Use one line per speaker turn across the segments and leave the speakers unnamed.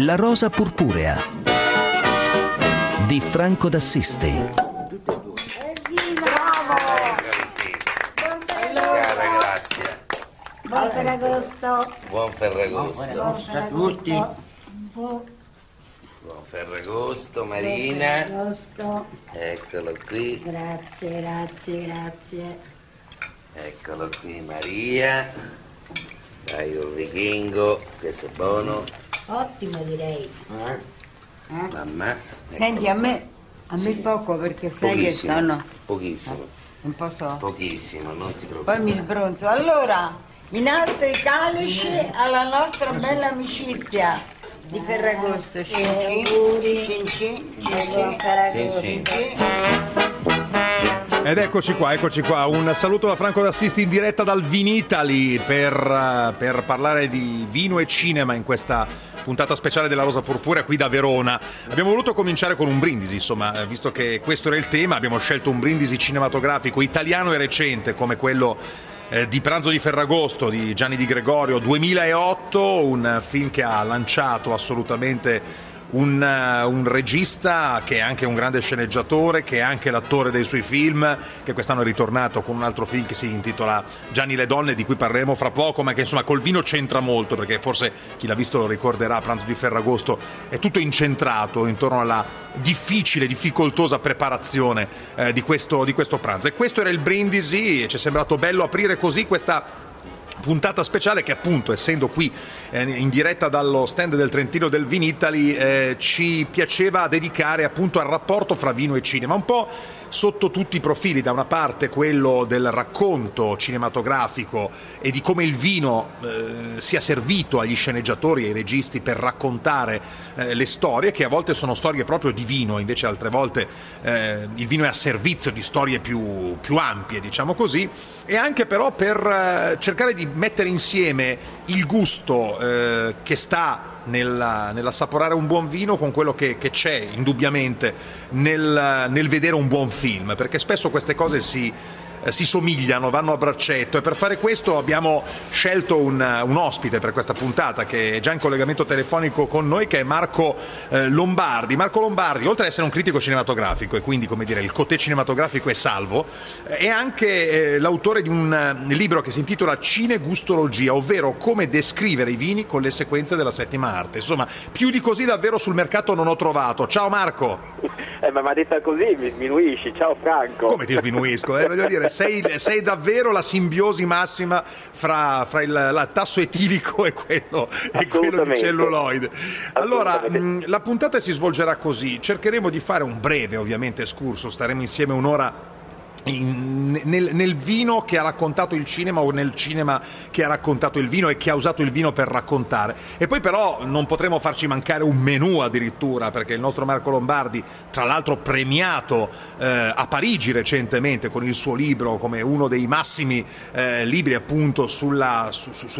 La rosa purpurea di Franco d'Assisti.
Grazie.
Buon Ferragosto.
Buon Ferragosto.
A tutti.
Buon Ferragosto, Marina.
Ferragosto.
Eccolo qui.
Grazie.
Eccolo qui, Maria. Dai, un vichingo. Questo è buono.
Ottimo, direi.
Mamma.
Senti, a me poco, perché sai che
Pochissimo.
sono
Pochissimo.
un po' so.
Pochissimo, non ti
Poi
preoccupare.
mi sbronzo. Allora, in alto i calici alla nostra bella amicizia di Ferragosto.
Auguri.
Cincin.
Buon Ferragosto.
Sì.
Ed eccoci qua, un saluto da Franco d'Assisti in diretta dal Vinitaly per parlare di vino e cinema in questa puntata speciale della Rosa Purpurea qui da Verona. Abbiamo voluto cominciare con un brindisi, insomma, visto che questo era il tema, abbiamo scelto un brindisi cinematografico italiano e recente come quello di Pranzo di Ferragosto di Gianni Di Gregorio, 2008, un film che ha lanciato assolutamente un regista che è anche un grande sceneggiatore, che è anche l'attore dei suoi film, che quest'anno è ritornato con un altro film che si intitola Gianni le donne, di cui parleremo fra poco, ma che insomma col vino c'entra molto, perché forse chi l'ha visto lo ricorderà. Pranzo di Ferragosto è tutto incentrato intorno alla difficoltosa preparazione di questo pranzo, e questo era il brindisi, e ci è sembrato bello aprire così questa puntata speciale che, appunto, essendo qui in diretta dallo stand del Trentino del Vinitaly, ci piaceva dedicare appunto al rapporto fra vino e cinema, un po' sotto tutti i profili. Da una parte quello del racconto cinematografico e di come il vino sia servito agli sceneggiatori e ai registi per raccontare le storie, che a volte sono storie proprio di vino, invece altre volte il vino è a servizio di storie più ampie, diciamo così, e anche però per cercare di mettere insieme il gusto che sta nell'assaporare un buon vino con quello che c'è indubbiamente nel vedere un buon film, perché spesso queste cose si somigliano, vanno a braccetto, e per fare questo abbiamo scelto un ospite per questa puntata che è già in collegamento telefonico con noi, che è Marco Lombardi. Marco Lombardi, oltre ad essere un critico cinematografico e quindi, come dire, il cotè cinematografico è salvo, è anche l'autore di un libro che si intitola Cinegustologia, ovvero come descrivere i vini con le sequenze della settima arte. Insomma, più di così davvero sul mercato non ho trovato. Ciao Marco!
Ma detta così mi sminuisci. Ciao Franco.
Come ti sminuisco? Voglio dire, sei davvero la simbiosi massima fra il tasso etilico e quello di celluloide. Allora, la puntata si svolgerà così. Cercheremo di fare un breve, ovviamente, escurso. Staremo insieme un'ora nel vino che ha raccontato il cinema, o nel cinema che ha raccontato il vino e che ha usato il vino per raccontare. E poi però non potremo farci mancare un menù addirittura, perché il nostro Marco Lombardi, tra l'altro premiato a Parigi recentemente con il suo libro come uno dei massimi libri appunto sulla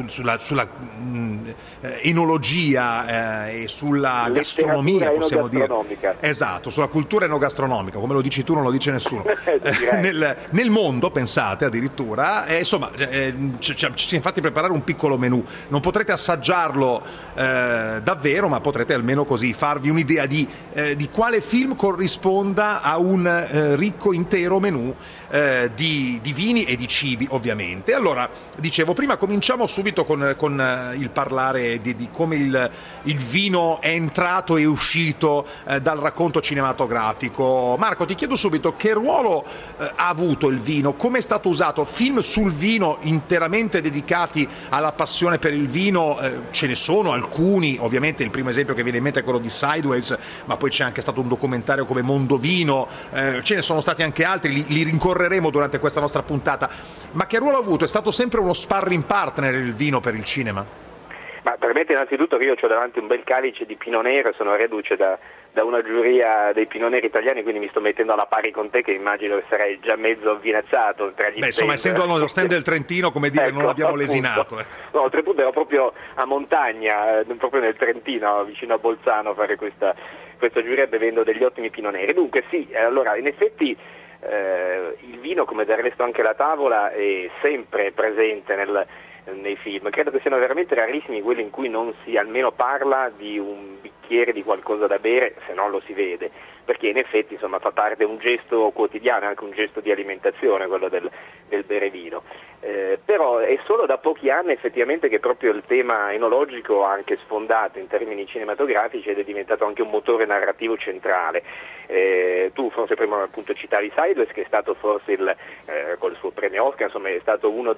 enologia e sulla gastronomia, possiamo dire. Esatto, sulla cultura enogastronomica, come lo dici tu non lo dice nessuno. Nel mondo, pensate, addirittura, insomma, ci siamo infatti preparare un piccolo menù. Non potrete assaggiarlo davvero, ma potrete almeno così farvi un'idea di quale film corrisponda a un ricco intero menù di vini e di cibi, ovviamente. Allora, dicevo, prima cominciamo subito con il parlare di come il vino è entrato e uscito dal racconto cinematografico. Marco, ti chiedo subito che ruolo ha avuto il vino, come è stato usato. Film sul vino interamente dedicati alla passione per il vino, ce ne sono alcuni, ovviamente il primo esempio che viene in mente è quello di Sideways, ma poi c'è anche stato un documentario come Mondovino, ce ne sono stati anche altri, li rincorreremo durante questa nostra puntata. Ma che ruolo ha avuto? È stato sempre uno sparring partner il vino per il cinema?
Ma permette innanzitutto che io ho davanti un bel calice di Pinot Nero, sono reduce da una giuria dei Pinot Neri italiani, quindi mi sto mettendo alla pari con te, che immagino che sarei già mezzo avvinacciato tra gli
insomma, essendo allo stand del Trentino, come dire, ecco, non abbiamo lesinato.
No, oltretutto ero proprio a montagna, proprio nel Trentino, vicino a Bolzano, a fare questa giuria bevendo degli ottimi Pinot Neri. Dunque sì, allora in effetti il vino, come del resto anche la tavola, è sempre presente nei film. Credo che siano veramente rarissimi quelli in cui non si almeno parla di un bicchiere bicchiere di qualcosa da bere, se no lo si vede, perché in effetti insomma fa parte di un gesto quotidiano, anche un gesto di alimentazione, quello del bere vino. Però è solo da pochi anni effettivamente che proprio il tema enologico ha anche sfondato in termini cinematografici ed è diventato anche un motore narrativo centrale. Tu forse prima appunto citavi Sideways, che è stato forse col suo premio Oscar, insomma è stato uno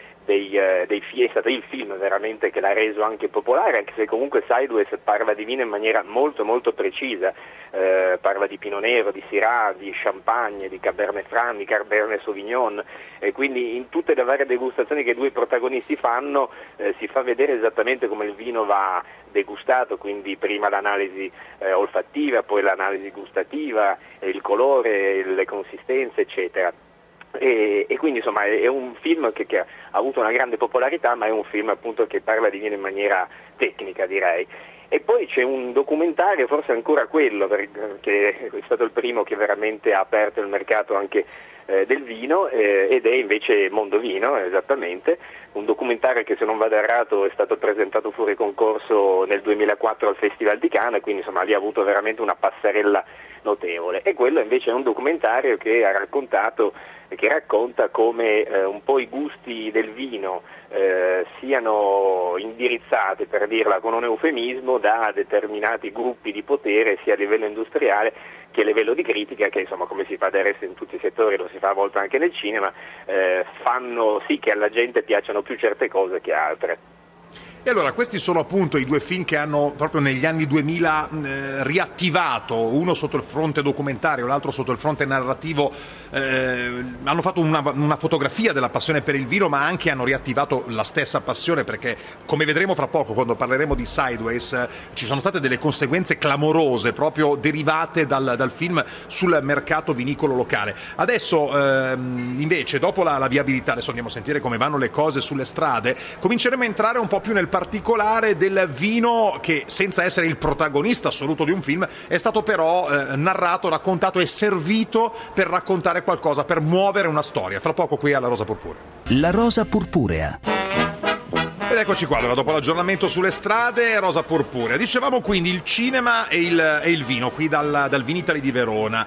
è stato il film veramente che l'ha reso anche popolare, anche se comunque Sideways parla di vino in maniera molto molto precisa, parla di Pinot Nero, di Syrah, di Champagne, di Cabernet Franc, di Cabernet Sauvignon, e quindi in tutte le varie degustazioni che i due protagonisti fanno si fa vedere esattamente come il vino va degustato, quindi prima l'analisi olfattiva, poi l'analisi gustativa, il colore, le consistenze, eccetera. E quindi insomma è un film che ha avuto una grande popolarità, ma è un film appunto che parla di vino in maniera tecnica, direi. E poi c'è un documentario, forse ancora quello, perché è stato il primo che veramente ha aperto il mercato anche del vino, ed è invece Mondo Vino, esattamente, un documentario che, se non vado errato, è stato presentato fuori concorso nel 2004 al Festival di Cannes, quindi insomma lì ha avuto veramente una passerella notevole. E quello invece è un documentario che racconta come un po' i gusti del vino siano indirizzati, per dirla con un eufemismo, da determinati gruppi di potere, sia a livello industriale che a livello di critica, che insomma, come si fa del resto in tutti i settori, lo si fa a volte anche nel cinema, fanno sì che alla gente piacciono più certe cose che altre.
E allora, questi sono appunto i due film che hanno proprio negli anni 2000 riattivato, uno sotto il fronte documentario, l'altro sotto il fronte narrativo, hanno fatto una fotografia della passione per il vino, ma anche hanno riattivato la stessa passione, perché come vedremo fra poco quando parleremo di Sideways, ci sono state delle conseguenze clamorose proprio derivate dal film sul mercato vinicolo locale. Adesso invece, dopo la viabilità, adesso andiamo a sentire come vanno le cose sulle strade, cominceremo a entrare un po' più nel particolare del vino che, senza essere il protagonista assoluto di un film, è stato però narrato, raccontato e servito per raccontare qualcosa, per muovere una storia. Fra poco qui alla Rosa Purpurea.
La Rosa Purpurea.
Ed eccoci qua, allora, dopo l'aggiornamento sulle strade, Rosa Purpurea. Dicevamo quindi il cinema e il vino, qui dal Vinitaly di Verona.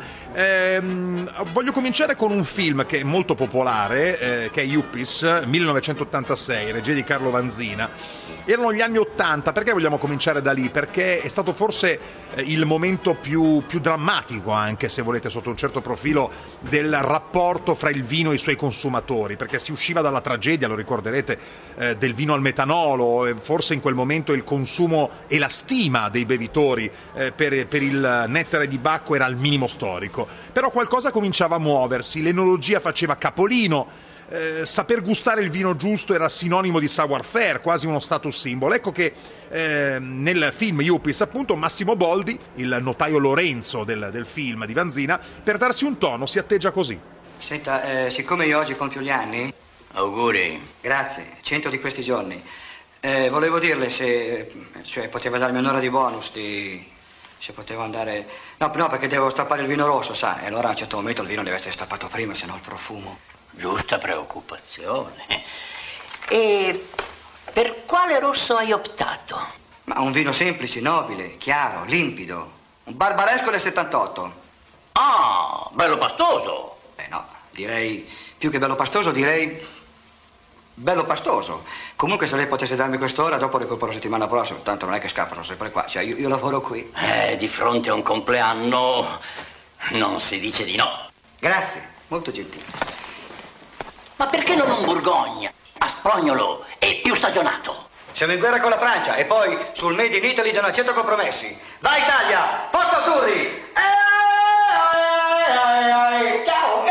Voglio cominciare con un film che è molto popolare, che è Yuppies, 1986, regia di Carlo Vanzina. Erano gli anni '80, perché vogliamo cominciare da lì? Perché è stato forse il momento più drammatico, anche se volete, sotto un certo profilo, del rapporto fra il vino e i suoi consumatori, perché si usciva dalla tragedia, lo ricorderete, del vino al metanolo, e forse in quel momento il consumo e la stima dei bevitori per il nettare di Bacco era al minimo storico. Però qualcosa cominciava a muoversi, l'enologia faceva capolino, saper gustare il vino giusto era sinonimo di savoir-faire, quasi uno status symbol. Ecco che nel film Yuppies, appunto, Massimo Boldi, il notaio Lorenzo del film di Vanzina, per darsi un tono si atteggia così.
Senta, siccome io oggi compio gli anni...
Auguri.
Grazie, 100 di questi giorni. Volevo dirle se poteva darmi un'ora di bonus, se potevo andare... No, perché devo stappare il vino rosso, sa, e allora a un certo momento il vino deve essere stappato prima, se no il profumo...
Giusta preoccupazione. E per quale rosso hai optato?
Ma un vino semplice, nobile, chiaro, limpido. Un barbaresco del 78.
Ah, bello pastoso.
No, direi, più che bello pastoso, direi bello pastoso. Comunque, se lei potesse darmi quest'ora, dopo recupero settimana prossima. Tanto non è che scappano sempre qua, cioè io lavoro qui.
Di fronte a un compleanno non si dice di no.
Grazie, molto gentile.
Ma perché non un Borgogna? A Sprognolo è più stagionato.
Siamo in guerra con la Francia e poi sul Made in Italy non accetto compromessi. Vai Italia, porta azzurri! Ciao!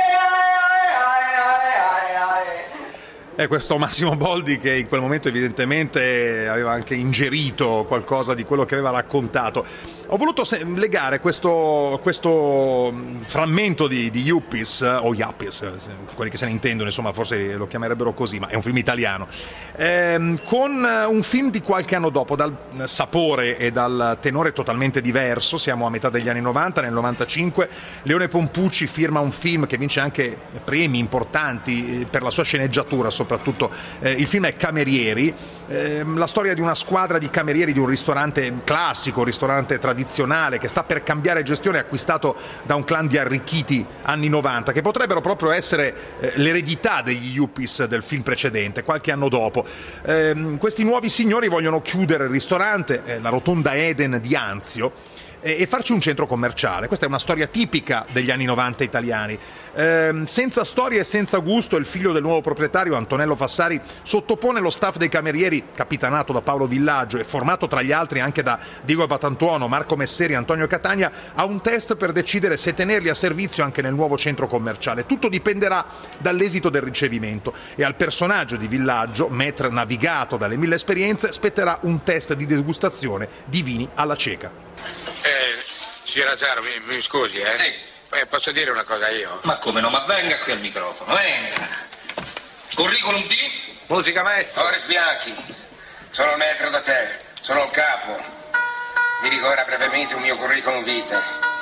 È questo Massimo Boldi che in quel momento evidentemente aveva anche ingerito qualcosa di quello che aveva raccontato. Ho voluto legare questo frammento di Yuppies, o Yuppies, quelli che se ne intendono, insomma, forse lo chiamerebbero così, ma è un film italiano, con un film di qualche anno dopo, dal sapore e dal tenore totalmente diverso. Siamo a metà degli anni 90, nel 95, Leone Pompucci firma un film che vince anche premi importanti per la sua sceneggiatura soprattutto, soprattutto. Il film è Camerieri, la storia di una squadra di camerieri di un ristorante classico, un ristorante tradizionale che sta per cambiare gestione, acquistato da un clan di arricchiti anni 90, che potrebbero proprio essere l'eredità degli Yuppies del film precedente, qualche anno dopo. Questi nuovi signori vogliono chiudere il ristorante, la Rotonda Eden di Anzio, e farci un centro commerciale. Questa è una storia tipica degli anni 90 italiani. Senza storia e senza gusto, il figlio del nuovo proprietario, Antonello Fassari, sottopone lo staff dei camerieri, capitanato da Paolo Villaggio e formato tra gli altri anche da Diego Batantuono, Marco Messeri e Antonio Catania, a un test per decidere se tenerli a servizio anche nel nuovo centro commerciale. Tutto dipenderà dall'esito del ricevimento, e al personaggio di Villaggio, maître navigato dalle 1000 esperienze, spetterà un test di degustazione di vini alla cieca.
Signor Azzaro, mi scusi, eh?
Sì.
Posso dire una cosa io?
Ma come no? Ma venga qui al microfono, venga. Curriculum di?
Musica maestro.
Boris Bianchi. Sono il maestro da te, sono il capo. Vi dico ora brevemente un mio curriculum vitae.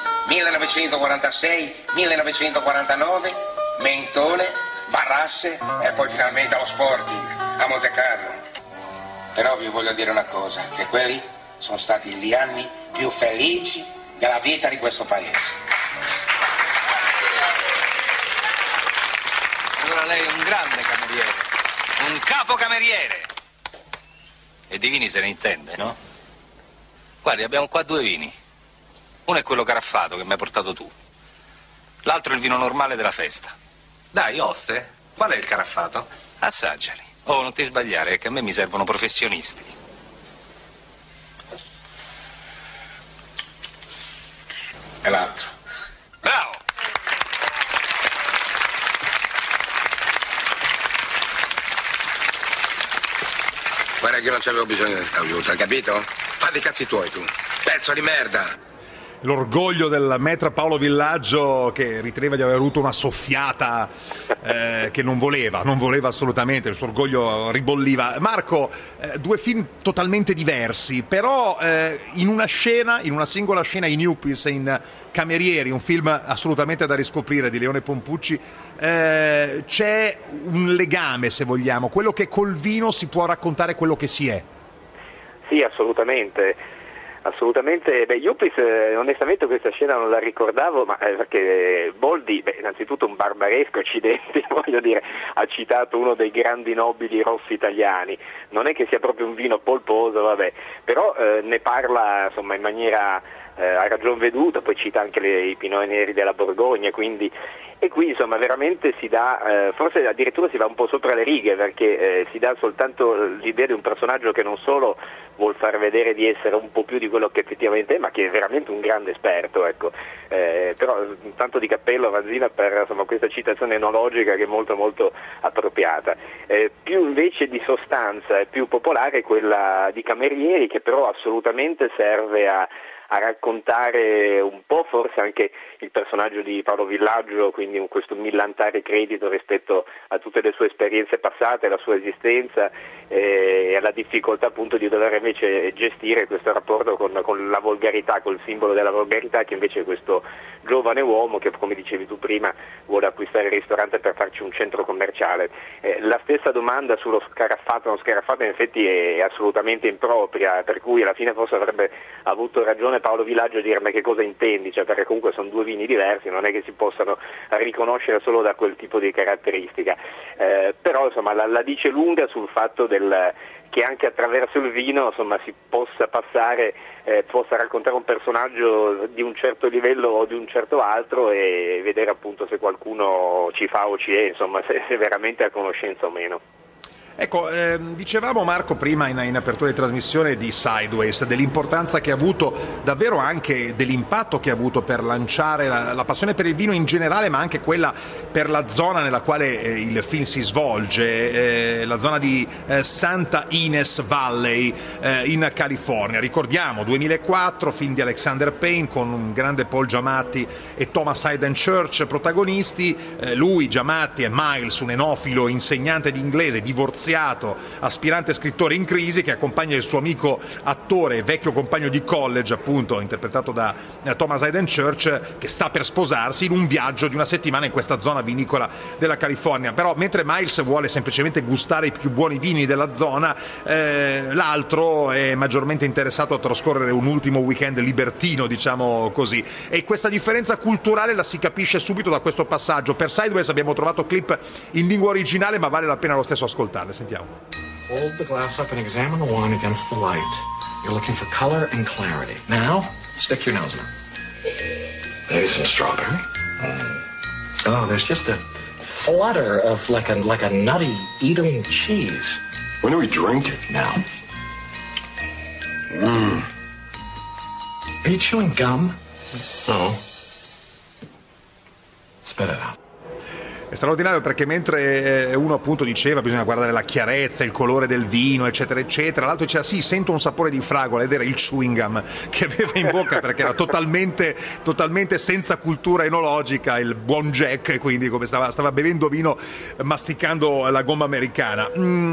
1946-1949, Mentone, Varrasse e poi finalmente allo Sporting, a Monte Carlo. Però vi voglio dire una cosa, che quelli sono stati gli anni più felici della vita di questo paese.
Allora lei è un grande cameriere, un capo cameriere. E di vini se ne intende, no? Guardi, abbiamo qua 2 vini. Uno è quello caraffato che mi hai portato tu. L'altro è il vino normale della festa. Dai, oste, qual è il caraffato? Assaggiali. Oh, non ti sbagliare, è che a me mi servono professionisti.
E l'altro.
Bravo!
Guarda che io non c'avevo bisogno del tuo aiuto, hai capito? Fatti i cazzi tuoi tu, pezzo di merda!
L'orgoglio del maître Paolo Villaggio, che riteneva di aver avuto una soffiata che non voleva assolutamente, il suo orgoglio ribolliva. Marco, 2 film totalmente diversi, però in una singola scena, in Yuppies e in Camerieri, un film assolutamente da riscoprire di Leone Pompucci, c'è un legame, se vogliamo, quello che col vino si può raccontare quello che si è.
Sì, assolutamente. Assolutamente, Yuppies, onestamente questa scena non la ricordavo, ma perché Boldi, innanzitutto un barbaresco, accidenti, voglio dire, ha citato uno dei grandi nobili rossi italiani, non è che sia proprio un vino polposo, vabbè, però ne parla insomma in maniera a ragion veduta, poi cita anche i pinoti neri della Borgogna, quindi, e qui insomma veramente si dà, forse addirittura si va un po' sopra le righe, perché si dà soltanto l'idea di un personaggio che non solo vuol far vedere di essere un po' più di quello che effettivamente è, ma che è veramente un grande esperto, ecco. Però tanto di cappello a Vanzina per insomma, questa citazione enologica che è molto molto appropriata. Più invece di sostanza e più popolare quella di Camerieri, che però assolutamente serve a raccontare un po' forse anche il personaggio di Paolo Villaggio, quindi questo millantare credito rispetto a tutte le sue esperienze passate, la sua esistenza e alla difficoltà appunto di dover invece gestire questo rapporto con la volgarità, col simbolo della volgarità che invece è questo giovane uomo che, come dicevi tu prima, vuole acquistare il ristorante per farci un centro commerciale. La stessa domanda sullo scaraffato, non scaraffato in effetti è assolutamente impropria, per cui alla fine forse avrebbe avuto ragione Paolo Villaggio a dire ma che cosa intendi, cioè, perché comunque sono 2 vini diversi, non è che si possano riconoscere solo da quel tipo di caratteristica, però insomma la dice lunga sul fatto che anche attraverso il vino insomma si possa passare, possa raccontare un personaggio di un certo livello o di un certo altro e vedere appunto se qualcuno ci fa o ci è, insomma se veramente ha conoscenza o meno.
Ecco, dicevamo Marco prima in apertura di trasmissione di Sideways, dell'importanza che ha avuto, davvero anche dell'impatto che ha avuto per lanciare la passione per il vino in generale, ma anche quella per la zona nella quale il film si svolge, la zona di Santa Ynez Valley in California. Ricordiamo, 2004, film di Alexander Payne con un grande Paul Giamatti e Thomas Hayden Church protagonisti, lui, Giamatti e Miles, un enofilo insegnante di inglese, divorziato scienziato, aspirante scrittore in crisi, che accompagna il suo amico attore e vecchio compagno di college, appunto interpretato da Thomas Hayden Church, che sta per sposarsi in un viaggio di una settimana in questa zona vinicola della California. Però mentre Miles vuole semplicemente gustare i più buoni vini della zona, l'altro è maggiormente interessato a trascorrere un ultimo weekend libertino, diciamo così. E questa differenza culturale la si capisce subito da questo passaggio. Per Sideways abbiamo trovato clip in lingua originale, ma vale la pena lo stesso ascoltarle. Sentiamo.
Hold the glass up and examine the wine against the light. You're looking for color and clarity. Now, stick your nose in. Maybe some strawberry. Oh, there's just a flutter of like a nutty eating cheese.
When do we drink it?
Now. Are you chewing gum?
No.
Spit it out.
È straordinario perché mentre uno appunto diceva bisogna guardare la chiarezza, il colore del vino, eccetera eccetera, l'altro diceva sì, sento un sapore di fragola, ed era il chewing gum che aveva in bocca perché era totalmente senza cultura enologica, il buon Jack, e quindi come stava bevendo vino masticando la gomma americana.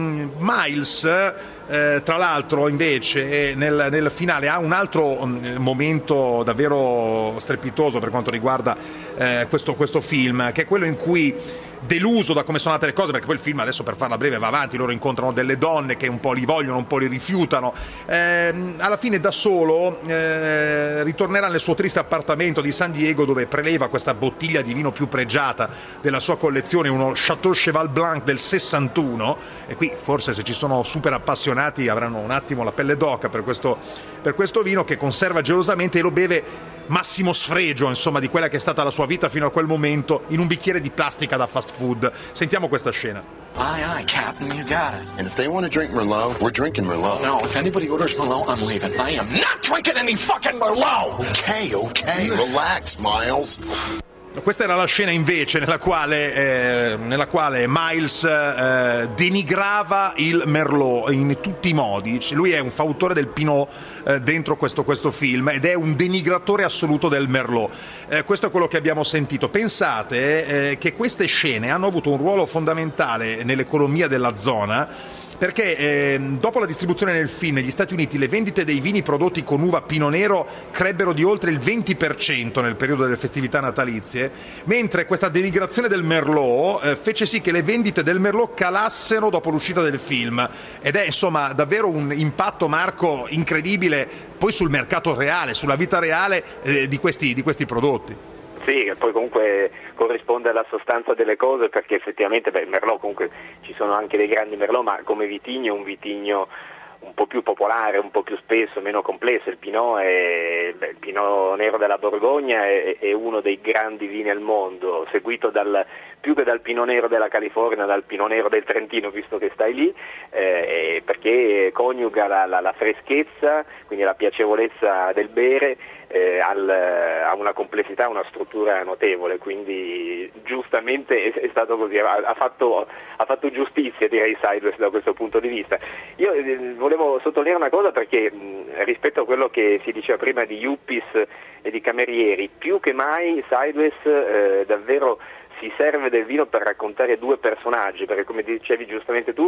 Miles tra l'altro invece nel finale ha un altro momento davvero strepitoso per quanto riguarda questo film, che è quello in cui, deluso da come sono andate le cose, perché poi il film adesso, per farla breve, va avanti, loro incontrano delle donne che un po' li vogliono, un po' li rifiutano, alla fine da solo ritornerà nel suo triste appartamento di San Diego, dove preleva questa bottiglia di vino più pregiata della sua collezione, uno Chateau Cheval Blanc del 61, e qui forse se ci sono super appassionati avranno un attimo la pelle d'oca per questo vino, che conserva gelosamente e lo beve massimo sfregio, insomma, di quella che è stata la sua vita fino a quel momento, in un bicchiere di plastica da fast food. Sentiamo questa scena.
Aye, aye, Captain, you got it. And if they want to drink Merlot, we're drinking Merlot.
No, if anybody orders Merlot, I'm leaving. I am not drinking any fucking Merlot!
Okay, relax, Miles.
Questa era la scena invece nella quale Miles denigrava il Merlot in tutti i modi. Lui è un fautore del Pinot dentro questo film, ed è un denigratore assoluto del Merlot. Questo è quello che abbiamo sentito. Pensate che queste scene hanno avuto un ruolo fondamentale nell'economia della zona, perché dopo la distribuzione nel film negli Stati Uniti le vendite dei vini prodotti con uva Pinot Nero crebbero di oltre il 20% nel periodo delle festività natalizie, mentre questa denigrazione del Merlot fece sì che le vendite del Merlot calassero dopo l'uscita del film, ed è insomma davvero un impatto, Marco, incredibile poi sul mercato reale, sulla vita reale di questi prodotti.
Sì, che poi comunque corrisponde alla sostanza delle cose, perché effettivamente il Merlot, comunque ci sono anche dei grandi Merlot, ma come vitigno è un vitigno un po' più popolare, un po' più spesso, meno complesso. Il Pinot Nero della Borgogna è uno dei grandi vini al mondo, seguito più che dal Pinot Nero della California, dal Pinot Nero del Trentino, visto che stai lì, perché coniuga la freschezza, quindi la piacevolezza del bere, ha una complessità, una struttura notevole, quindi giustamente è stato così, ha fatto giustizia, direi, Sideways da questo punto di vista. Io volevo sottolineare una cosa, perché rispetto a quello che si diceva prima di yuppies e di camerieri, più che mai Sideways davvero si serve del vino per raccontare due personaggi, perché come dicevi giustamente tu,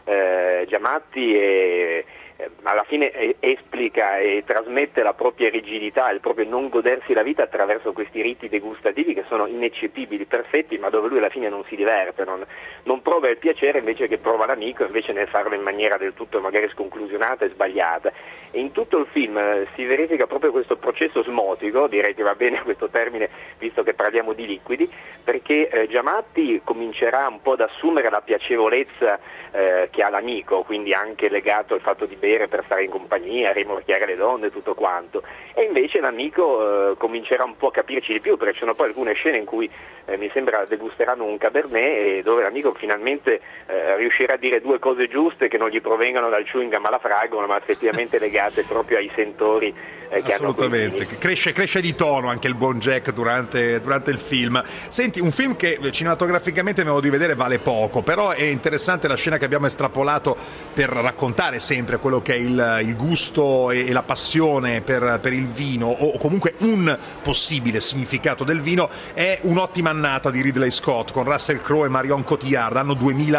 Giamatti alla fine esplica e trasmette la propria rigidità, il proprio non godersi la vita attraverso questi riti degustativi che sono ineccepibili, perfetti, ma dove lui alla fine non si diverte, non prova il piacere invece che prova l'amico, invece nel farlo in maniera del tutto magari sconclusionata e sbagliata. E in tutto il film si verifica proprio questo processo osmotico, direi che va bene questo termine visto che parliamo di liquidi, perché Giamatti comincerà un po' ad assumere la piacevolezza che ha l'amico, quindi anche legato al fatto di bere per stare in compagnia, rimorchiare le donne, tutto quanto, e invece l'amico comincerà un po' a capirci di più, perché ci sono poi alcune scene in cui mi sembra degusteranno un Cabernet, e dove l'amico finalmente riuscirà a dire due cose giuste che non gli provengano dal chewing gum alla fragola, ma effettivamente legate proprio ai sentori che
assolutamente hanno cresce di tono anche il buon Jack durante il film. Senti, un film che cinematograficamente mi di vedere vale poco, però è interessante la scena che abbiamo estrapolato per raccontare sempre quello che è il gusto e la passione per il vino, o comunque un possibile significato del vino. È Un'ottima annata di Ridley Scott con Russell Crowe e Marion Cotillard, anno 2000,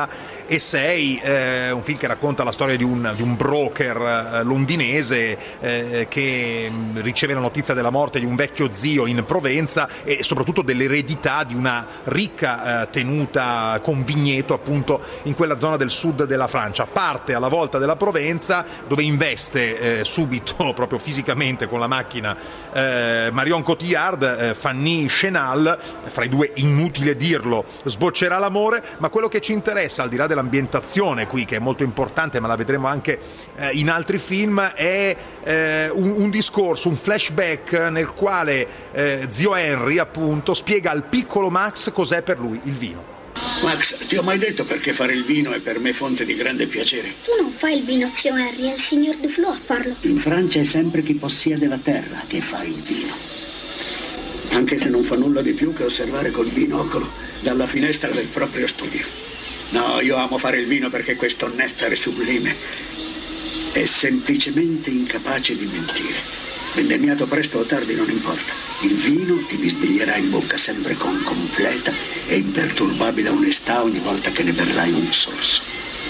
6, un film che racconta la storia di un broker londinese che riceve la notizia della morte di un vecchio zio in Provenza e soprattutto dell'eredità di una ricca tenuta con vigneto appunto in quella zona del sud della Francia. Parte alla volta della Provenza, dove investe subito, proprio fisicamente con la macchina, Marion Cotillard, Fanny Chenal. Fra i due, inutile dirlo, sboccerà l'amore, ma quello che ci interessa, al di là dell'ambientazione qui, che è molto importante, ma la vedremo anche in altri film, è un discorso, un flashback nel quale zio Henry appunto spiega al piccolo Max cos'è per lui il vino.
Max, ti ho mai detto perché fare il vino è per me fonte di grande piacere?
Tu non fai il vino, zio Henry, è il signor Duflo a farlo.
In Francia è sempre chi possiede la terra che fa il vino. Anche se non fa nulla di più che osservare col binocolo dalla finestra del proprio studio. No, io amo fare il vino perché questo nettare sublime è semplicemente incapace di mentire. Vendemmiato presto o tardi non importa. Il vino ti bisbiglierà in bocca sempre con completa e imperturbabile onestà ogni volta che ne berrai un sorso.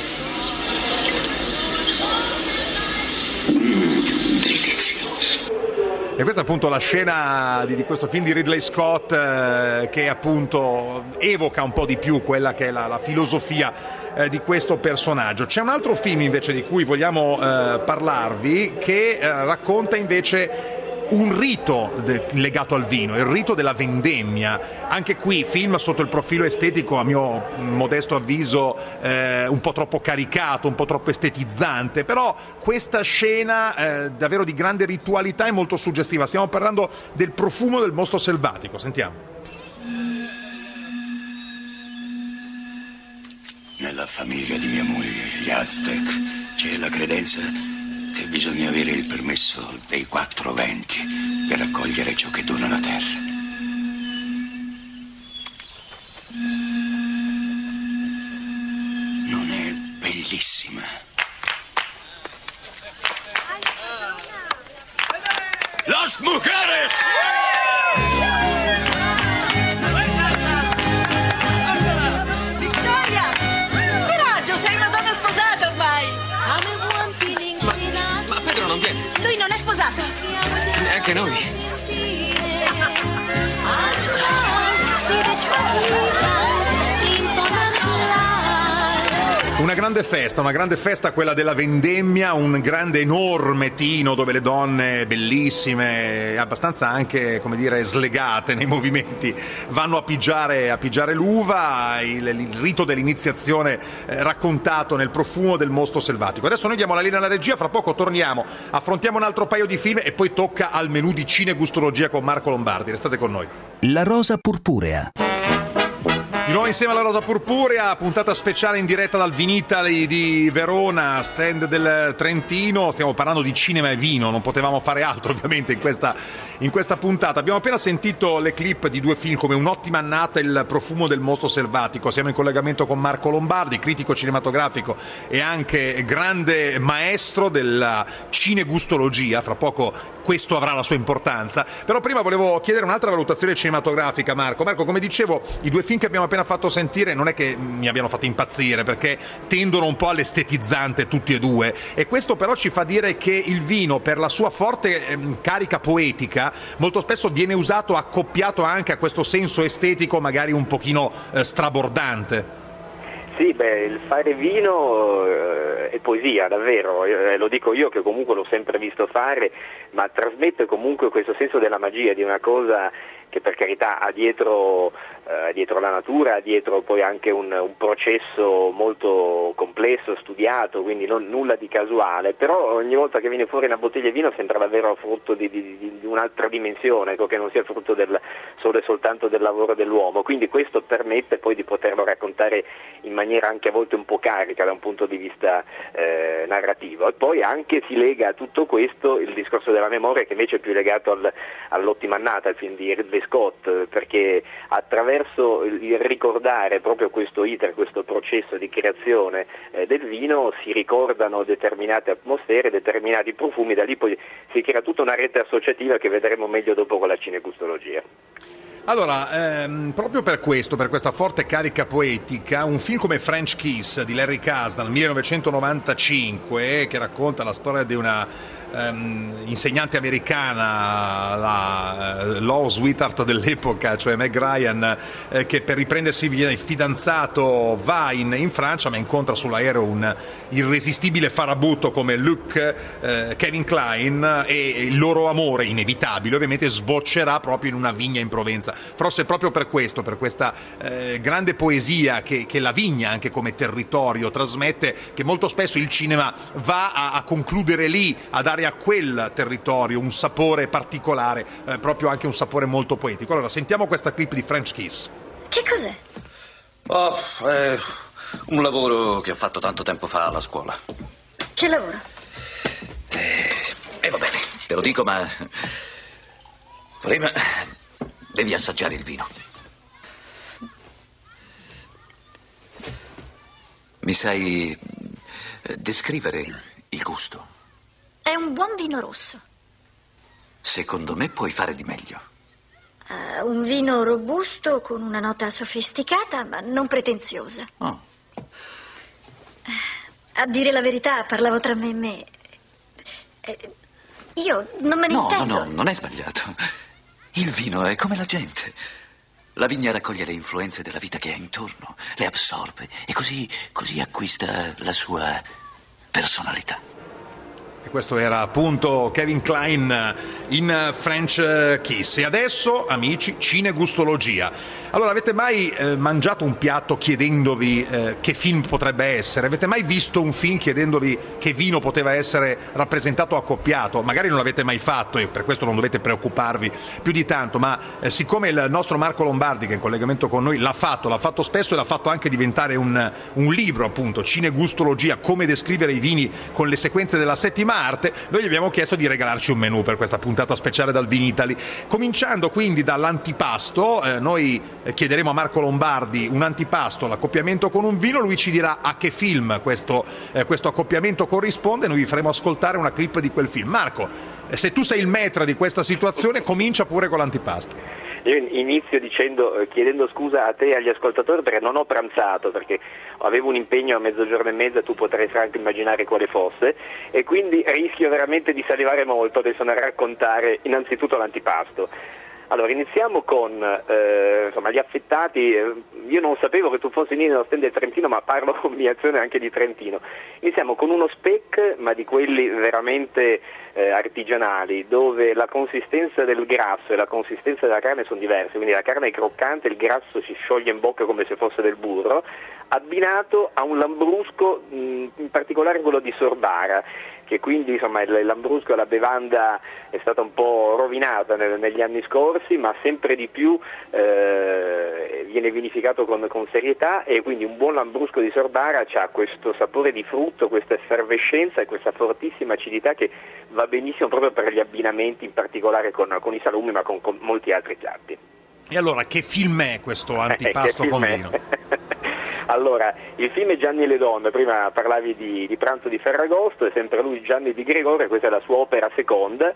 Delizioso.
E questa è appunto la scena di questo film di Ridley Scott che appunto evoca un po' di più quella che è la filosofia di questo personaggio. C'è un altro film invece di cui vogliamo parlarvi, che racconta invece un rito legato al vino, il rito della vendemmia. Anche qui film sotto il profilo estetico, a mio modesto avviso, un po' troppo caricato, un po' troppo estetizzante, però questa scena davvero di grande ritualità è molto suggestiva. Stiamo parlando del Profumo del mostro selvatico, sentiamo.
Nella famiglia di mia moglie, gli Aztec, c'è la credenza che bisogna avere il permesso dei 4 venti per raccogliere ciò che dona la terra. Non è bellissima? Las mujeres!
Lui non è sposato.
Neanche noi.
Una grande festa quella della vendemmia, un grande enorme tino dove le donne bellissime, abbastanza anche, come dire, slegate nei movimenti, vanno a pigiare l'uva, il rito dell'iniziazione raccontato nel Profumo del mostro selvatico. Adesso noi diamo la linea alla regia, fra poco torniamo, affrontiamo un altro paio di film e poi tocca al menù di Cinegustologia con Marco Lombardi. Restate con noi.
La rosa purpurea.
Di nuovo insieme alla Rosa Purpurea, puntata speciale in diretta dal Vinitaly di Verona, stand del Trentino. Stiamo parlando di cinema e vino, non potevamo fare altro ovviamente in questa puntata. Abbiamo appena sentito le clip di 2 film come un'ottima annata, Il Profumo del mostro selvatico. Siamo in collegamento con Marco Lombardi, critico cinematografico e anche grande maestro della cinegustologia. Fra poco questo avrà la sua importanza. Però prima volevo chiedere un'altra valutazione cinematografica, Marco. Marco, come dicevo, i 2 film che abbiamo appena fatto sentire non è che mi abbiano fatto impazzire, perché tendono un po' all'estetizzante tutti e 2, e questo però ci fa dire che il vino, per la sua forte carica poetica, molto spesso viene usato accoppiato anche a questo senso estetico magari un pochino strabordante.
Sì, il fare vino è poesia, davvero, lo dico io che comunque l'ho sempre visto fare, ma trasmette comunque questo senso della magia, di una cosa che per carità ha dietro la natura, ha dietro poi anche un processo molto complesso, studiato, quindi nulla di casuale, però ogni volta che viene fuori una bottiglia di vino sembra davvero frutto di un'altra dimensione, ecco, che non sia frutto solo e soltanto del lavoro dell'uomo, quindi questo permette poi di poterlo raccontare in maniera anche a volte un po' carica da un punto di vista narrativo. E poi anche si lega a tutto questo il discorso della memoria, che invece è più legato all'ottima annata, al film di Ridley Scott, perché attraverso il ricordare proprio questo iter, questo processo di creazione del vino, si ricordano determinate atmosfere, determinati profumi, da lì poi si crea tutta una rete associativa che vedremo meglio dopo con la cinegustologia.
Allora, proprio per questa forte carica poetica, un film come French Kiss di Larry Kasdan, 1995, che racconta la storia di una insegnante americana, la law sweetheart dell'epoca, cioè Meg Ryan, che per riprendersi il fidanzato va in Francia, ma incontra sull'aereo un irresistibile farabutto come Kevin Kline, e il loro amore inevitabile ovviamente sboccerà proprio in una vigna in Provenza. Forse proprio per questo, per questa grande poesia che la vigna anche come territorio trasmette, che molto spesso il cinema va a concludere lì, a dare a quel territorio un sapore particolare, proprio anche un sapore molto poetico. Allora sentiamo questa clip di French Kiss.
Che cos'è?
È un lavoro che ho fatto tanto tempo fa alla scuola.
Che lavoro?
Va bene, te lo dico, ma prima devi assaggiare il vino. Mi sai descrivere il gusto?
È un buon vino rosso.
Secondo me puoi fare di meglio.
Un vino robusto con una nota sofisticata, ma non pretenziosa.
Oh.
A dire la verità, parlavo tra me e me. Io non me ne intendo.
No, non è sbagliato. Il vino è come la gente. La vigna raccoglie le influenze della vita che ha intorno, le assorbe e così acquista la sua personalità.
E questo era appunto Kevin Kline in French Kiss. E adesso, amici, cinegustologia. Allora, avete mai mangiato un piatto chiedendovi che film potrebbe essere? Avete mai visto un film chiedendovi che vino poteva essere rappresentato o accoppiato? Magari non l'avete mai fatto e per questo non dovete preoccuparvi più di tanto, ma siccome il nostro Marco Lombardi, che è in collegamento con noi, l'ha fatto spesso e l'ha fatto anche diventare un libro, appunto, Cinegustologia, come descrivere i vini con le sequenze della settima arte, noi gli abbiamo chiesto di regalarci un menù per questa puntata speciale dal Vinitaly. Cominciando quindi dall'antipasto, noi chiederemo a Marco Lombardi un antipasto, l'accoppiamento con un vino, lui ci dirà a che film questo accoppiamento corrisponde, noi vi faremo ascoltare una clip di quel film. Marco, se tu sei il maître di questa situazione, comincia pure con l'antipasto.
Io inizio chiedendo scusa a te e agli ascoltatori perché non ho pranzato, perché avevo un impegno a mezzogiorno e mezza, tu potrai anche immaginare quale fosse, e quindi rischio veramente di salivare molto adesso nel raccontare innanzitutto l'antipasto. Allora, iniziamo con gli affettati. Io non sapevo che tu fossi lì nello stand del Trentino, ma parlo con combinazione anche di Trentino. Iniziamo con uno speck, ma di quelli veramente artigianali, dove la consistenza del grasso e la consistenza della carne sono diverse, quindi la carne è croccante, il grasso si scioglie in bocca come se fosse del burro, abbinato a un lambrusco, in particolare quello di Sorbara, che quindi insomma il lambrusco, la bevanda è stata un po' rovinata negli anni scorsi, ma sempre di più viene vinificato con serietà, e quindi un buon lambrusco di Sorbara ha questo sapore di frutto, questa effervescenza e questa fortissima acidità che va benissimo proprio per gli abbinamenti, in particolare con i salumi, ma con molti altri piatti.
E allora, che film è questo antipasto con vino?
Allora, il film è Gianni e le donne, prima parlavi di Pranzo di Ferragosto, è sempre lui Gianni Di Gregorio, questa è la sua opera seconda,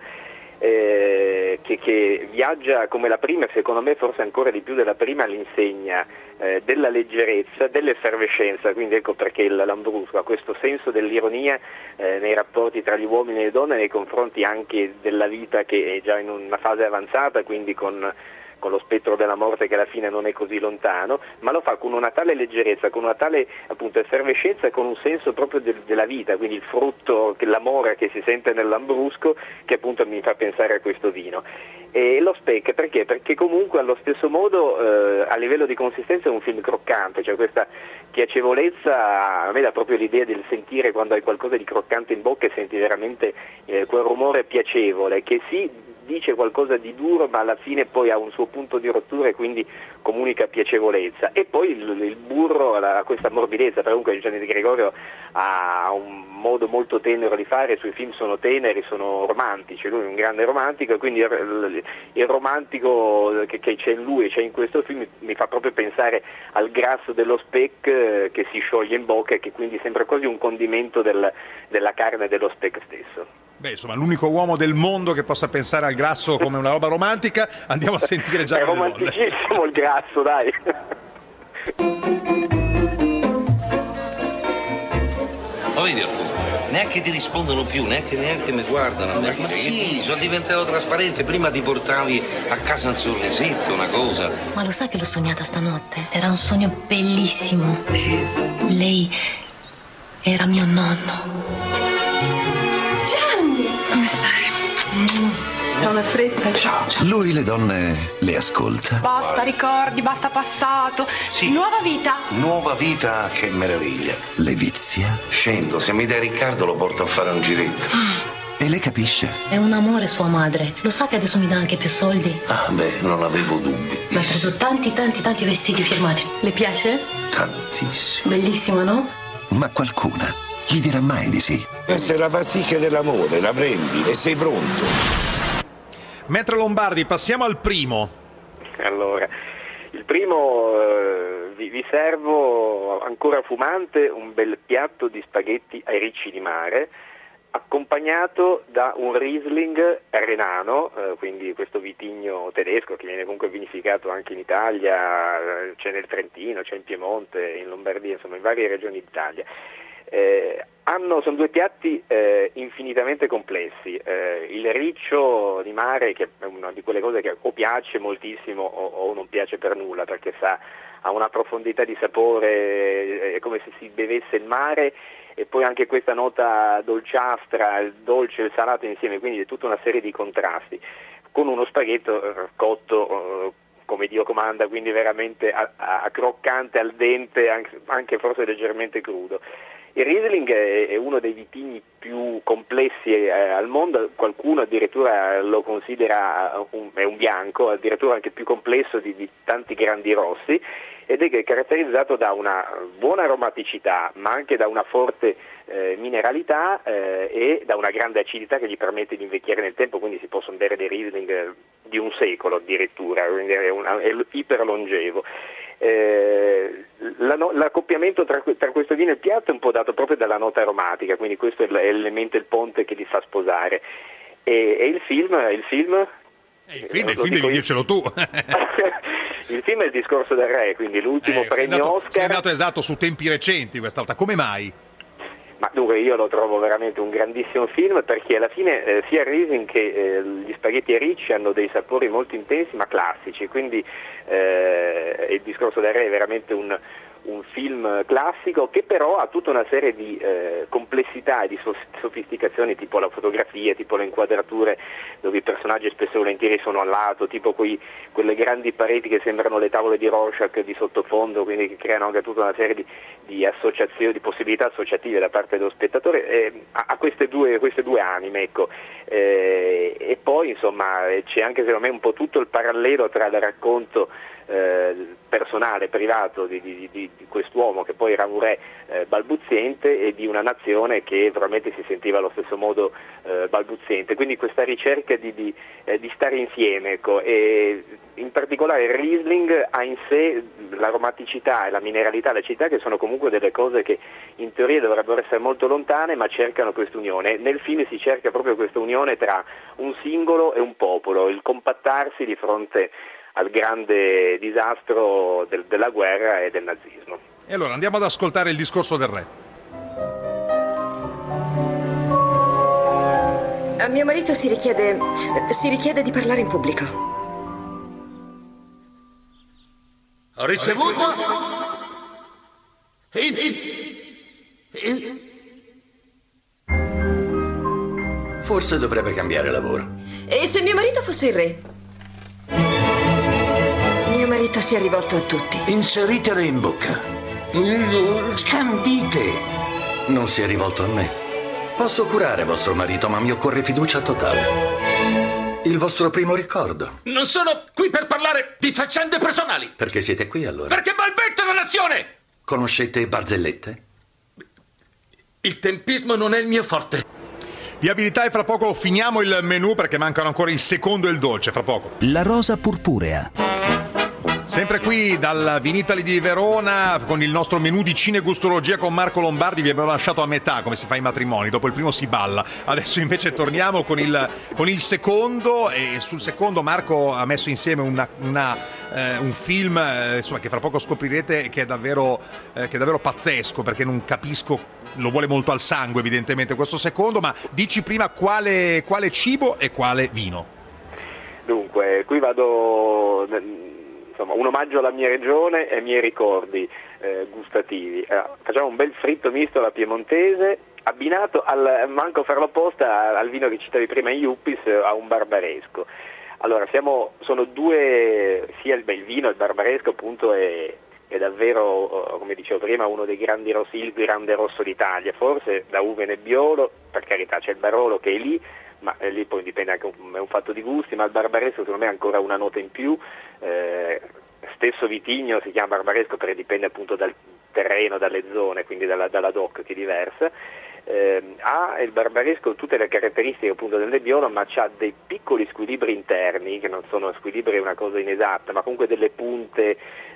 che viaggia come la prima, e secondo me forse ancora di più della prima, all'insegna della leggerezza, dell'effervescenza, quindi ecco perché il Lambrusco ha questo senso dell'ironia nei rapporti tra gli uomini e le donne, nei confronti anche della vita che è già in una fase avanzata, quindi con lo spettro della morte che alla fine non è così lontano, ma lo fa con una tale leggerezza, con una tale appunto effervescenza e con un senso proprio della vita, quindi il frutto, l'amore che si sente nel Lambrusco, che appunto mi fa pensare a questo vino. E lo speck perché? Perché comunque allo stesso modo a livello di consistenza è un film croccante, cioè questa piacevolezza a me dà proprio l'idea del sentire quando hai qualcosa di croccante in bocca e senti veramente quel rumore piacevole che sì dice qualcosa di duro, ma alla fine poi ha un suo punto di rottura e quindi comunica piacevolezza. E poi il burro ha questa morbidezza, perché comunque Gianni Di Gregorio ha un modo molto tenero di fare, i suoi film sono teneri, sono romantici, lui è un grande romantico, e quindi il romantico che c'è in lui e c'è in questo film mi fa proprio pensare al grasso dello speck che si scioglie in bocca e che quindi sembra quasi un condimento della carne dello speck stesso.
Beh, insomma, l'unico uomo del mondo che possa pensare al grasso come una roba romantica. Andiamo a sentire già.
È romanticissimo il grasso, dai.
Ma vedi Alfonso, neanche ti rispondono più, neanche mi guardano. Ma sì, sono diventato trasparente. Prima ti portavi a casa un sorrisetto, una cosa.
Ma lo sai che l'ho sognata stanotte? Era un sogno bellissimo. Lei era mio nonno.
Gianni! Come stai? Non è fretta? Ciao.
Lui le donne le ascolta.
Basta ricordi, basta passato. Sì. Nuova vita.
Nuova vita, che meraviglia.
Le vizia.
Scendo, se mi dai Riccardo lo porto a fare un giretto.
E lei capisce?
È un amore sua madre. Lo sa che adesso mi dà anche più soldi?
Ah, beh, non avevo dubbi.
Mi ha preso tanti vestiti firmati. Le piace?
Tantissimo.
Bellissimo, no?
Ma qualcuna gli dirà mai di sì.
Questa è la pasticca dell'amore, la prendi e sei pronto.
Mentre Lombardi, passiamo al primo.
Allora, il primo vi servo ancora fumante un bel piatto di spaghetti ai ricci di mare, accompagnato da un Riesling renano, quindi questo vitigno tedesco che viene comunque vinificato anche in Italia, c'è nel Trentino, c'è in Piemonte, in Lombardia, insomma in varie regioni d'Italia. Sono due piatti infinitamente complessi. Il riccio di mare, che è una di quelle cose che o piace moltissimo o non piace per nulla, perché ha una profondità di sapore, è come se si bevesse il mare, e poi anche questa nota dolciastra, il dolce e il salato insieme, quindi è tutta una serie di contrasti, con uno spaghetto cotto come Dio comanda, quindi veramente a croccante, al dente, anche forse leggermente crudo. Il Riesling è uno dei vitigni più complessi al mondo, qualcuno addirittura lo considera è un bianco, addirittura anche più complesso di tanti grandi rossi, ed è caratterizzato da una buona aromaticità, ma anche da una forte mineralità e da una grande acidità che gli permette di invecchiare nel tempo, quindi si possono bere dei Riesling di un secolo addirittura, quindi è iperlongevo. L'accoppiamento tra questo vino e il piatto è un po' dato proprio dalla nota aromatica, quindi questo è l'elemento, il ponte che li fa sposare. E il film
devi dircelo tu.
Il film è Il discorso del re, quindi l'ultimo premio Oscar.
Sei andato esatto su tempi recenti questa volta, come mai?
Ma dunque io lo trovo veramente un grandissimo film, perché alla fine sia il Riesling che gli spaghetti ai ricci hanno dei sapori molto intensi ma classici, quindi Il discorso del re è veramente un film classico che però ha tutta una serie di complessità e di sofisticazioni, tipo la fotografia, tipo le inquadrature dove i personaggi spesso e volentieri sono a lato, tipo quelle grandi pareti che sembrano le tavole di Rorschach di sottofondo, quindi che creano anche tutta una serie di associazioni, di possibilità associative da parte dello spettatore, a queste due anime, ecco. E poi insomma c'è anche secondo me un po' tutto il parallelo tra il racconto personale, privato di quest'uomo che poi era un re balbuziente, e di una nazione che probabilmente si sentiva allo stesso modo balbuziente, quindi questa ricerca di stare insieme, ecco. E in particolare il Riesling ha in sé l'aromaticità e la mineralità, l'acidità, che sono comunque delle cose che in teoria dovrebbero essere molto lontane, ma cercano quest'unione. Nel film si cerca proprio questa unione tra un singolo e un popolo, il compattarsi di fronte al grande disastro della guerra e del nazismo.
E allora andiamo ad ascoltare Il discorso del re.
A mio marito si richiede di parlare in pubblico.
Ho ricevuto
Forse dovrebbe cambiare lavoro.
E se mio marito fosse il re? Mio marito si è rivolto a tutti.
Inseritele in bocca. Scandite. Non si è rivolto a me. Posso curare vostro marito, ma mi occorre fiducia totale. Il vostro primo ricordo.
Non sono qui per parlare di faccende personali.
Perché siete qui allora?
Perché balbetta la nazione!
Conoscete barzellette?
Il tempismo non è il mio forte.
Viabilità, e fra poco finiamo il menù perché mancano ancora il secondo e il dolce, fra poco.
La rosa purpurea.
Sempre qui dal Vinitali di Verona con il nostro menù di cinegustologia con Marco Lombardi. Vi abbiamo lasciato a metà, come si fa ai matrimoni, dopo il primo si balla. Adesso invece torniamo con il secondo, e sul secondo Marco ha messo insieme un film insomma, che fra poco scoprirete che è davvero pazzesco, perché non capisco, lo vuole molto al sangue evidentemente questo secondo, ma dici prima quale cibo e quale vino.
Dunque, qui vado, insomma, un omaggio alla mia regione e ai miei ricordi gustativi. Facciamo un bel fritto misto alla piemontese, abbinato manco farlo apposta, al vino che citavi prima in Yuppies, a un barbaresco. Allora, sono due, sia il vino, il barbaresco appunto è davvero, come dicevo prima, uno dei grandi rossi, il grande rosso d'Italia, forse da uve Nebbiolo, per carità c'è il Barolo che è lì, ma lì poi dipende anche, è un fatto di gusti, ma il barbaresco secondo me ha ancora una nota in più. Stesso vitigno si chiama barbaresco perché dipende appunto dal terreno, dalle zone, quindi dalla DOC che è diversa. Ha il barbaresco tutte le caratteristiche appunto del Nebbiolo, ma c'ha dei piccoli squilibri interni, che non sono squilibri, è una cosa inesatta, ma comunque delle punte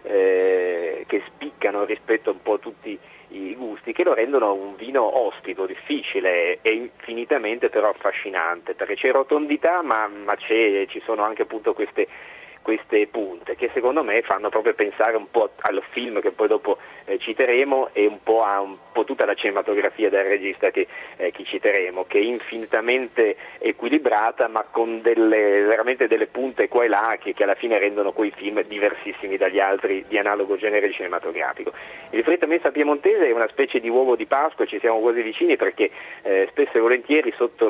che spiccano rispetto un po' a tutti i gusti, che lo rendono un vino ostico, difficile e infinitamente però affascinante, perché c'è rotondità ma ci sono anche appunto queste punte che secondo me fanno proprio pensare un po' al film che poi dopo citeremo, e un po' a tutta la cinematografia del regista che citeremo, che è infinitamente equilibrata ma con veramente delle punte qua e là che alla fine rendono quei film diversissimi dagli altri di analogo genere cinematografico. Il fritto misto piemontese è una specie di uovo di Pasqua, e ci siamo quasi vicini perché spesso e volentieri sotto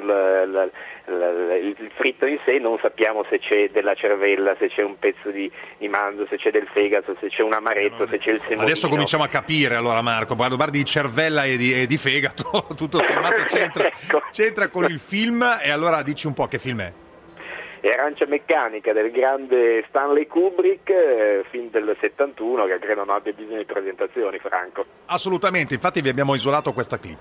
il fritto in sé non sappiamo se c'è della cervella, se c'è un pezzo di manzo, se c'è del fegato, se c'è un amaretto, se c'è il semolino.
Adesso cominciamo a capire allora, Marco, quando parli di cervella e di fegato tutto sommato c'entra con il film, e allora dici un po' che film è.
È Arancia meccanica del grande Stanley Kubrick, film del 71, che credo non abbia bisogno di presentazioni, Franco.
Assolutamente, infatti vi abbiamo isolato questa clip.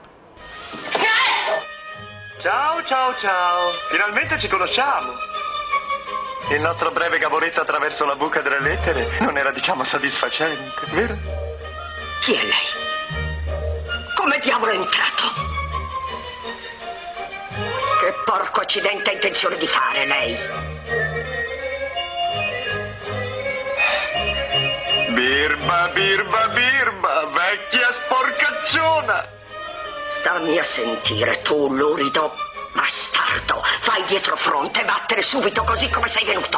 Ciao, finalmente ci conosciamo. Il nostro breve gavoretto attraverso la buca delle lettere non era, diciamo, soddisfacente, vero?
Chi è lei? Come diavolo è entrato? Che porco accidente ha intenzione di fare lei?
Birba, vecchia sporcacciona!
Stammi a sentire, tu lurido bastardo. Fai dietro fronte e vattene subito così come sei venuto.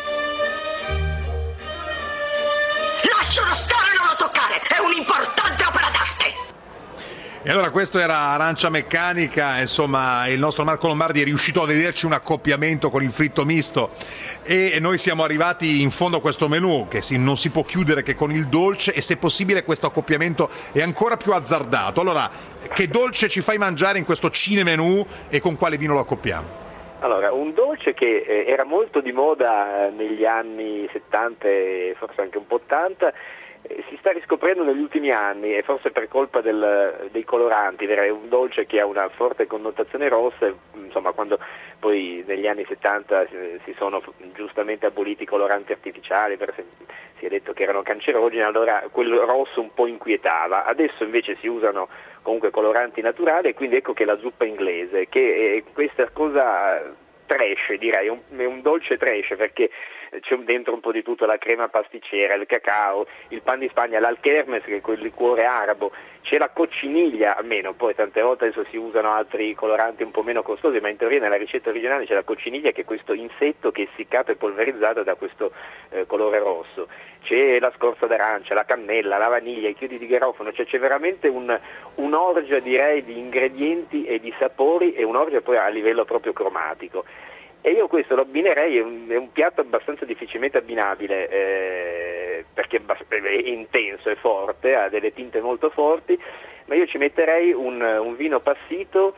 Lascialo stare, non lo toccare, è un'importante opera d'arte.
E allora questo era Arancia meccanica, insomma il nostro Marco Lombardi è riuscito a vederci un accoppiamento con il fritto misto, e noi siamo arrivati in fondo a questo menù che non si può chiudere che con il dolce, e se possibile questo accoppiamento è ancora più azzardato. Allora, che dolce ci fai mangiare in questo cinemenù e con quale vino lo accoppiamo?
Allora, un dolce che era molto di moda negli anni 70 e forse anche un po' 80, si sta riscoprendo negli ultimi anni, e forse per colpa dei coloranti. È un dolce che ha una forte connotazione rossa, insomma quando poi negli anni 70 si sono giustamente aboliti i coloranti artificiali, perché si è detto che erano cancerogeni, allora quel rosso un po' inquietava. Adesso invece si usano comunque coloranti naturali, e quindi ecco che la zuppa inglese, che è questa cosa trash, direi, è un dolce trash, perché c'è dentro un po' di tutto, la crema pasticcera, il cacao, il pan di Spagna, l'alkermes che è quel liquore arabo, c'è la cocciniglia, almeno poi tante volte adesso si usano altri coloranti un po' meno costosi, ma in teoria nella ricetta originale c'è la cocciniglia, che è questo insetto che è essiccato e polverizzato da questo colore rosso. C'è la scorza d'arancia, la cannella, la vaniglia, i chiodi di garofano, cioè c'è veramente un'orgia, direi, di ingredienti e di sapori, e un'orgia poi a livello proprio cromatico. E io questo lo abbinerei, è un piatto abbastanza difficilmente abbinabile, perché è intenso, è forte, ha delle tinte molto forti, ma io ci metterei un vino passito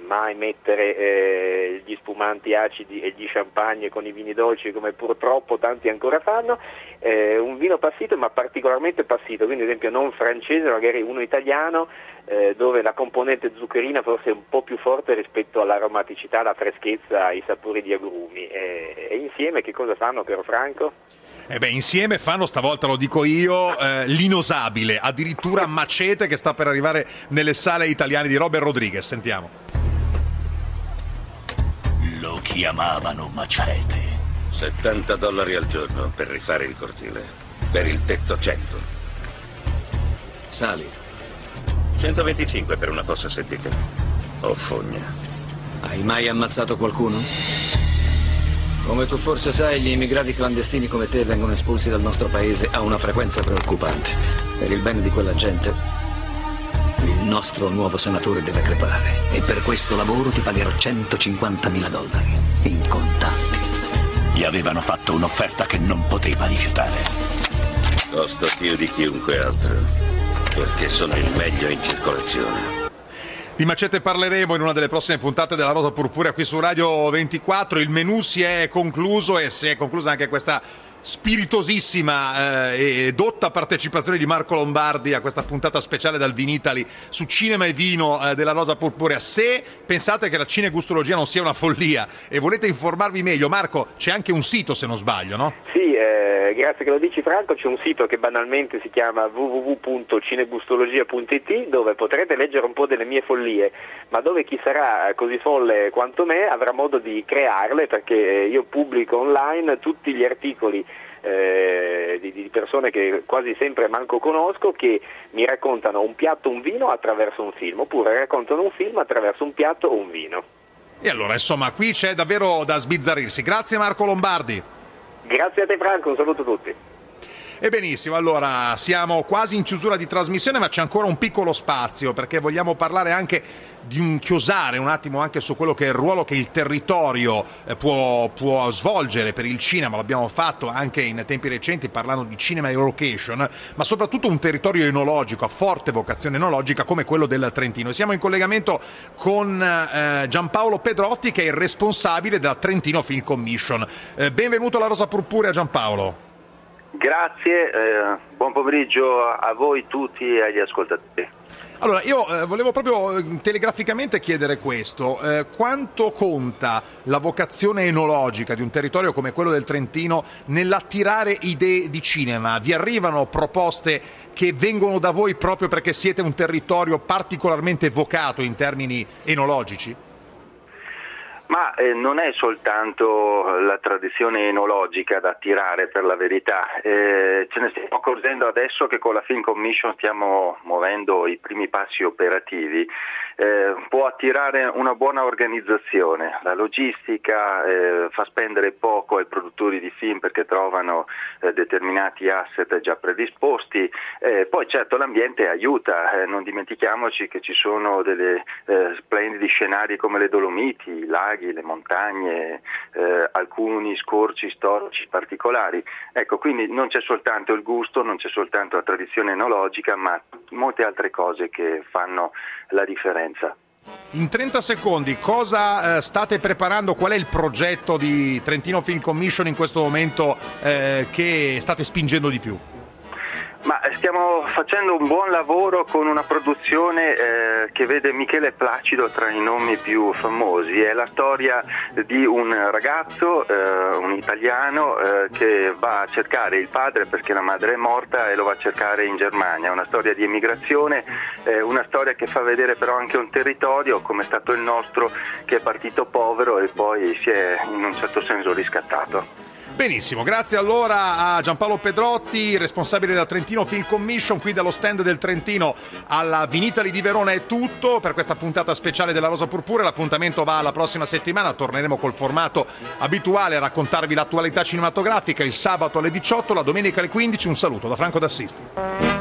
mai mettere gli spumanti acidi e gli champagne con i vini dolci come purtroppo tanti ancora fanno, un vino passito ma particolarmente passito, quindi ad esempio non francese, magari uno italiano dove la componente zuccherina forse è un po' più forte rispetto all'aromaticità, alla freschezza, ai sapori di agrumi, e insieme che cosa fanno, caro Franco?
Insieme fanno, stavolta lo dico io, l'inosabile, addirittura Macete che sta per arrivare nelle sale italiane di Robert Rodriguez. Sentiamo.
Lo chiamavano Macete.
$70 al giorno per rifare il cortile. Per il tetto 100.
Sali.
125 per una fossa settica. Oh, fogna.
Hai mai ammazzato qualcuno? Come tu forse sai, gli immigrati clandestini come te vengono espulsi dal nostro paese a una frequenza preoccupante. Per il bene di quella gente, il nostro nuovo senatore deve crepare. E per questo lavoro ti pagherò $150.000 in contanti. Gli avevano fatto un'offerta che non poteva rifiutare.
Costo più di chiunque altro, perché sono il meglio in circolazione.
Di Macete parleremo in una delle prossime puntate della Rosa Purpurea qui su Radio 24. Il menù si è concluso e si è conclusa anche questa spiritosissima e dotta partecipazione di Marco Lombardi a questa puntata speciale dal Vinitaly su cinema e vino della Rosa Purpurea. Se pensate che la cinegustologia non sia una follia e volete informarvi meglio, Marco, c'è anche un sito, se non sbaglio, no?
Sì, grazie che lo dici Franco, c'è un sito che banalmente si chiama www.cinegustologia.it, dove potrete leggere un po' delle mie follie, ma dove chi sarà così folle quanto me avrà modo di crearle, perché io pubblico online tutti gli articoli di persone che quasi sempre manco conosco, che mi raccontano un piatto o un vino attraverso un film, oppure raccontano un film attraverso un piatto o un vino.
E allora insomma qui c'è davvero da sbizzarrirsi. Grazie Marco Lombardi.
Grazie a te Franco, un saluto a tutti.
E benissimo, allora siamo quasi in chiusura di trasmissione, ma c'è ancora un piccolo spazio perché vogliamo parlare anche di chiosare un attimo anche su quello che è il ruolo che il territorio può svolgere per il cinema. L'abbiamo fatto anche in tempi recenti parlando di cinema e location, ma soprattutto un territorio enologico, a forte vocazione enologica come quello del Trentino. E siamo in collegamento con Giampaolo Pedrotti, che è il responsabile della Trentino Film Commission. Benvenuto alla Rosa Purpurea, Giampaolo.
Grazie, buon pomeriggio a voi tutti e agli ascoltatori.
Allora, io volevo proprio telegraficamente chiedere questo: quanto conta la vocazione enologica di un territorio come quello del Trentino nell'attirare idee di cinema? Vi arrivano proposte che vengono da voi proprio perché siete un territorio particolarmente vocato in termini enologici?
Ma non è soltanto la tradizione enologica da attirare, per la verità, ce ne stiamo accorgendo adesso che con la Film Commission stiamo muovendo i primi passi operativi. Può attirare una buona organizzazione, la logistica fa spendere poco ai produttori di film perché trovano determinati asset già predisposti, poi certo l'ambiente aiuta, non dimentichiamoci che ci sono delle splendidi scenari come le Dolomiti, i laghi, le montagne, alcuni scorci storici particolari. Ecco, quindi non c'è soltanto il gusto, non c'è soltanto la tradizione enologica, ma molte altre cose che fanno la differenza.
In 30 secondi, cosa state preparando? Qual è il progetto di Trentino Film Commission in questo momento che state spingendo di più?
Ma stiamo facendo un buon lavoro con una produzione che vede Michele Placido tra i nomi più famosi. È la storia di un ragazzo, un italiano, che va a cercare il padre perché la madre è morta e lo va a cercare in Germania. È una storia di emigrazione, una storia che fa vedere però anche un territorio come è stato il nostro, che è partito povero e poi si è in un certo senso riscattato.
Benissimo, grazie allora a Giampaolo Pedrotti, responsabile della Trentino Film Commission. Qui dallo stand del Trentino alla Vinitaly di Verona è tutto per questa puntata speciale della Rosa Purpurea. L'appuntamento va alla prossima settimana, torneremo col formato abituale a raccontarvi l'attualità cinematografica il sabato alle 18, la domenica alle 15. Un saluto da Franco D'Assisti.